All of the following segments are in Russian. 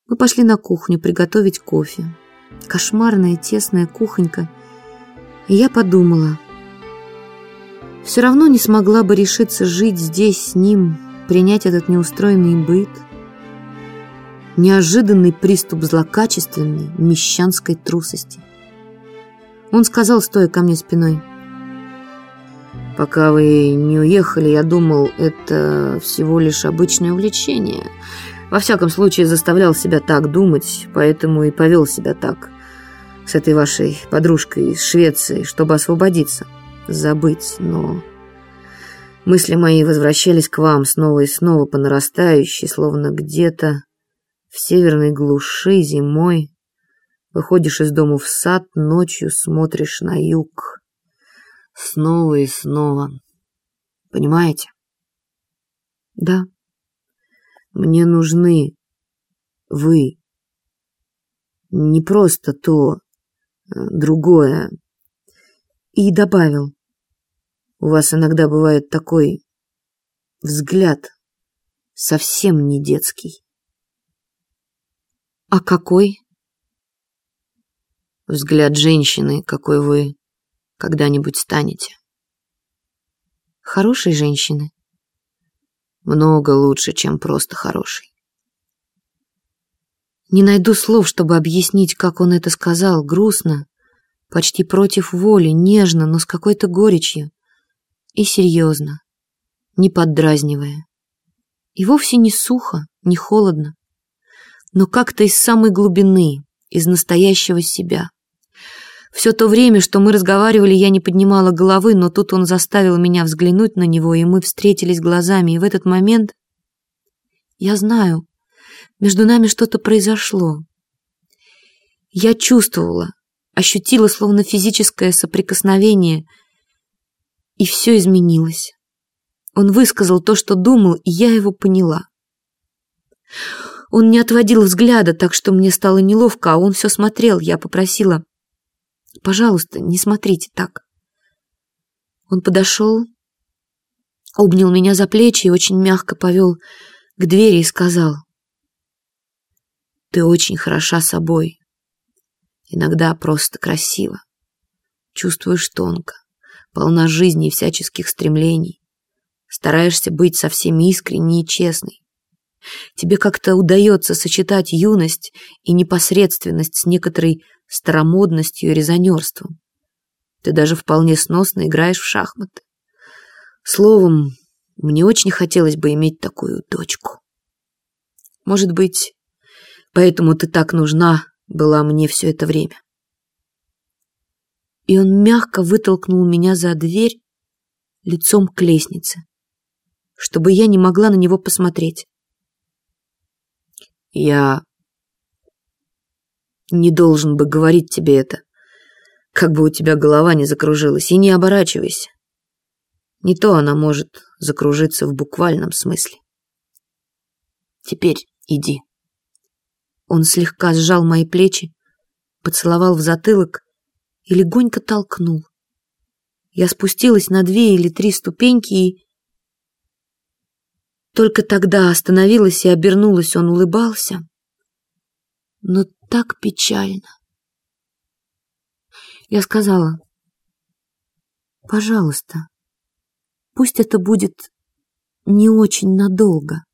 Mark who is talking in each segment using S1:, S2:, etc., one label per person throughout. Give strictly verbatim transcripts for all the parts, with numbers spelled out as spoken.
S1: Мы пошли на кухню приготовить кофе. Кошмарная тесная кухонька. И я подумала, все равно не смогла бы решиться жить здесь с ним, принять этот неустроенный быт. Неожиданный приступ злокачественной мещанской трусости. Он сказал, стоя ко мне спиной: «Пока вы не уехали, я думал, это всего лишь обычное увлечение. Во всяком случае, заставлял себя так думать, поэтому и повел себя так с этой вашей подружкой из Швеции, чтобы освободиться, забыть. Но мысли мои возвращались к вам снова и снова по нарастающей, словно где-то в северной глуши зимой выходишь из дома в сад, ночью смотришь на юг. Снова и снова. Понимаете?» «Да. Мне нужны вы. Не просто то, другое». И добавил: «У вас иногда бывает такой взгляд, совсем не детский». «А какой?» «Взгляд женщины, какой вы когда-нибудь станете». «Хорошей женщины?»
S2: «Много лучше, чем просто хорошей».
S1: Не найду слов, чтобы объяснить, как он это сказал, грустно, почти против воли, нежно, но с какой-то горечью, и серьезно, не поддразнивая. И вовсе не сухо, не холодно, но как-то из самой глубины, из настоящего себя. Все то время, что мы разговаривали, я не поднимала головы, но тут он заставил меня взглянуть на него, и мы встретились глазами, и в этот момент, я знаю, между нами что-то произошло. Я чувствовала, ощутила словно физическое соприкосновение, и все изменилось. Он высказал то, что думал, и я его поняла. Он не отводил взгляда, так что мне стало неловко, а он все смотрел. Я попросила: «Пожалуйста, не смотрите так». Он подошел, обнял меня за плечи и очень мягко повел к двери и сказал: «Ты очень хороша собой. Иногда просто красиво. Чувствуешь тонко, полна жизни и всяческих стремлений. Стараешься быть со всеми искренней и честной. Тебе как-то удается сочетать юность и непосредственность с некоторой старомодностью и резонерством. Ты даже вполне сносно играешь в шахматы. Словом, мне очень хотелось бы иметь такую дочку. Может быть, поэтому ты так нужна была мне все это время». И он мягко вытолкнул меня за дверь лицом к лестнице, чтобы я не могла на него посмотреть. «Я не должен бы говорить тебе это, как бы у тебя голова не закружилась, и не оборачивайся. Не то она может закружиться в буквальном смысле. Теперь иди». Он слегка сжал мои плечи, поцеловал в затылок и легонько толкнул. Я спустилась на две или три ступеньки и только тогда остановилась и обернулась. Он улыбался, но так печально. Я сказала: «Пожалуйста, пусть это будет не очень надолго».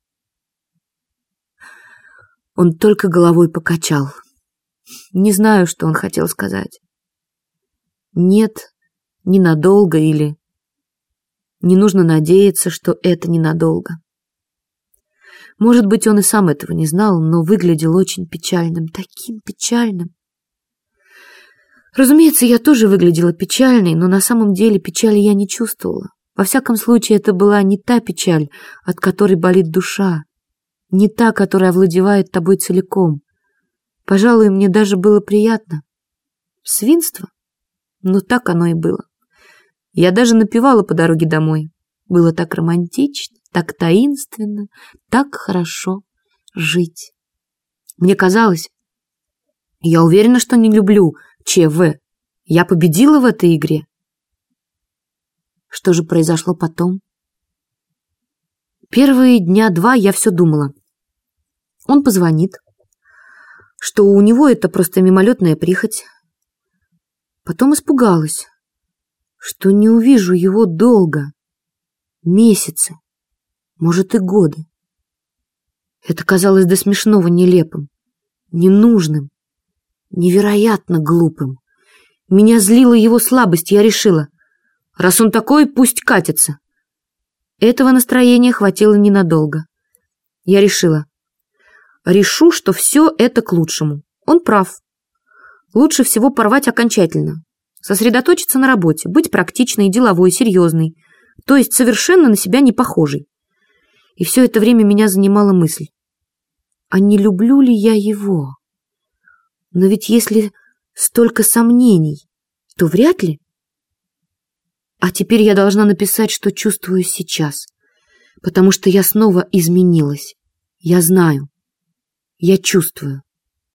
S1: Он только головой покачал. Не знаю, что он хотел сказать. Нет, ненадолго, или не нужно надеяться, что это ненадолго. Может быть, он и сам этого не знал, но выглядел очень печальным, таким печальным. Разумеется, я тоже выглядела печальной, но на самом деле печали я не чувствовала. Во всяком случае, это была не та печаль, от которой болит душа, не та, которая овладевает тобой целиком. Пожалуй, мне даже было приятно. Свинство? Но так оно и было. Я даже напевала по дороге домой. Было так романтично, так таинственно, так хорошо жить. Мне казалось, я уверена, что не люблю ЧВ. Я победила в этой игре. Что же произошло потом? Первые дня два я все думала. Он позвонит, что у него это просто мимолетная прихоть. Потом испугалась, что не увижу его долго, месяцы, может и годы. Это казалось до смешного нелепым, ненужным, невероятно глупым. Меня злила его слабость, я решила, раз он такой, пусть катится. Этого настроения хватило ненадолго. Я решила, решу, что все это к лучшему. Он прав. Лучше всего порвать окончательно, сосредоточиться на работе, быть практичной, деловой, серьезной, то есть совершенно на себя не похожей. И все это время меня занимала мысль, а не люблю ли я его? Но ведь если столько сомнений, то вряд ли. А теперь я должна написать, что чувствую сейчас, потому что я снова изменилась. Я знаю, я чувствую.